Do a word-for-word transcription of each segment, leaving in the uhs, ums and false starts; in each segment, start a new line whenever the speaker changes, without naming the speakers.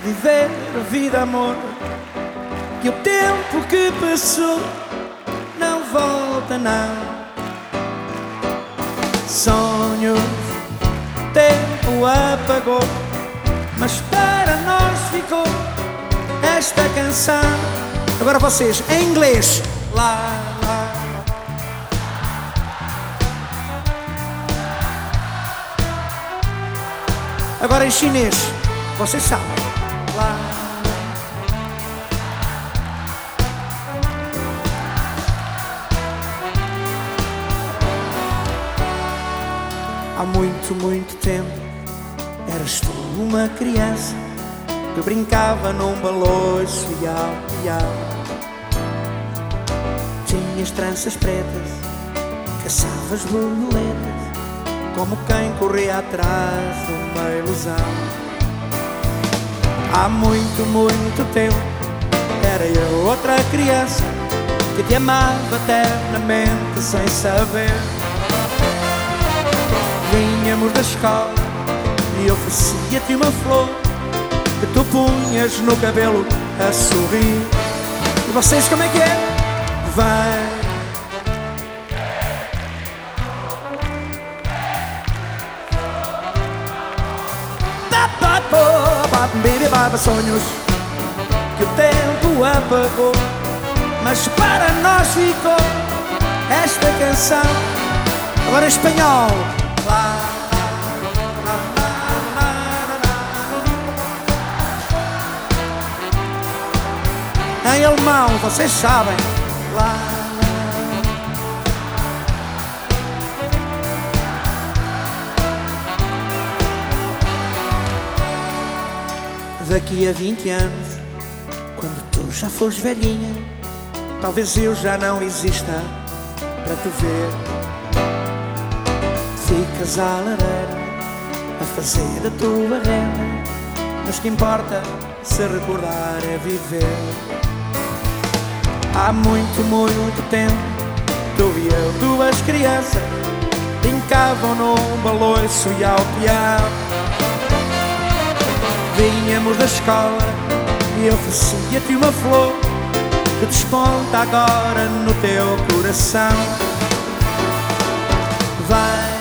viver a vida, amor, que o tempo que passou não volta, não. Sonhos, tempo apagou, mas para nós ficou esta canção. Agora vocês, em inglês. Lá, lá. Agora em chinês. Vocês sabem. Lá. Há muito, muito tempo eras tu uma criança que brincava num baloiço, iau, iau. Tinhas tranças pretas, caçavas borboletas, como quem corria atrás de uma ilusão. Há muito, muito tempo era eu outra criança que te amava eternamente sem saber. Vinhamos da escola e oferecia-te uma flor que tu punhas no cabelo a sorrir. E vocês como é que é? Vai. Baby, baba, sonhos que o tempo apagou, mas para nós ficou esta canção. Agora em espanhol. Lá, lá, lá, lá, lá. Em alemão, vocês sabem. Lá. Daqui a vinte anos, quando tu já fores velhinha, talvez eu já não exista para te ver. Ficas à lareira a fazer a tua renda, mas que importa se recordar é viver. Há muito, muito tempo, tu e eu, duas crianças, brincavam num baloiço e ao piano. Vinhamos da escola e oferecia-te uma flor que desponta agora no teu coração. Vai.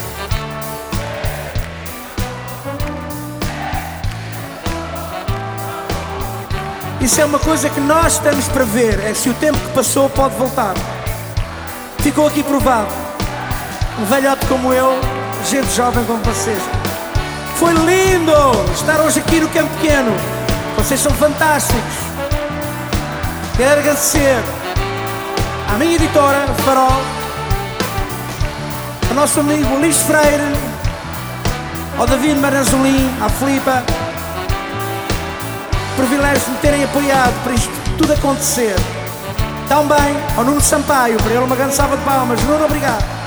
Isso é uma coisa que nós estamos para ver, é se o tempo que passou pode voltar. Ficou aqui provado. Um velhote como eu, gente jovem como vocês. Foi lindo estar hoje aqui no Campo Pequeno. Vocês são fantásticos. Quero agradecer à minha editora, Farol, ao nosso amigo Luís Freire, ao David Maranzolim, à Filipa. Privilégio de me terem apoiado para isto tudo acontecer. Também ao Nuno Sampaio, para ele uma grande salva de palmas. Nuno, obrigado.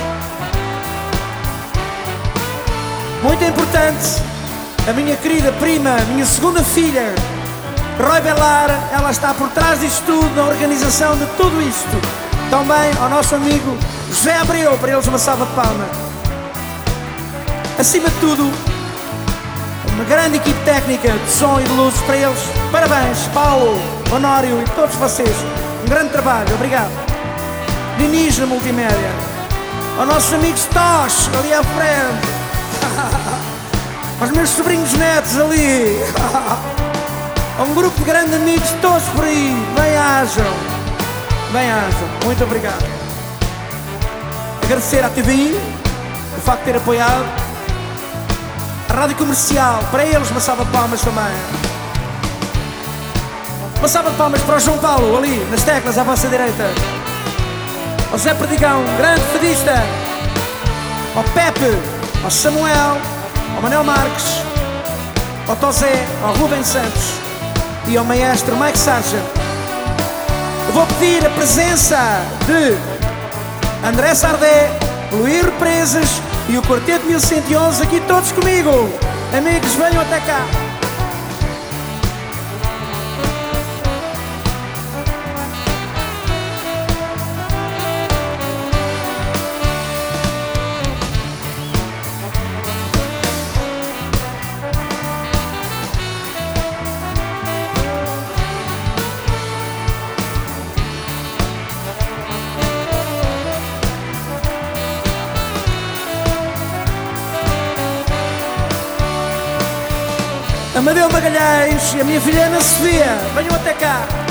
Muito importante, a minha querida prima, minha segunda filha, Roy Belar, ela está por trás disto tudo, na organização de tudo isto. Também ao nosso amigo José Abreu, para eles uma salva de palmas. Acima de tudo, uma grande equipe técnica de som e de luzes para eles. Parabéns, Paulo, Honório e todos vocês. Um grande trabalho, obrigado. Diniz na multimédia. Aos nossos amigos Tosh, ali à frente. Aos meus sobrinhos netos ali. A um grupo de grandes amigos todos por aí. Bem-ajam. Bem-ajam. Muito obrigado. Agradecer à T V I o facto de ter apoiado. A Rádio Comercial, para eles uma salva de palmas também. Uma salva de palmas para o João Paulo, ali nas teclas à vossa direita. Ao Zé Perdigão, grande fadista. Ao Pepe, ao Samuel, ao Manel Marques, ao Tosé, ao Rubem Santos e ao maestro Mike Sargent. Eu vou pedir a presença de André Sardé, Luís Represas e o Quarteto mil cento e onze aqui todos comigo. Amigos, venham até cá. Amadeu Magalhães e a minha filha Ana Sofia. Venham até cá.